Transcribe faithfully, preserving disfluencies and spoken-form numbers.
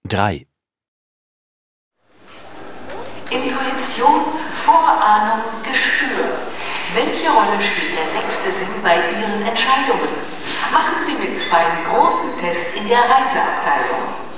drei. Intuition, Vorahnung, Gespür. Welche Rolle spielt der sechste Sinn bei Ihren Entscheidungen? Machen Sie mit beim großen Test in der Reiseabteilung.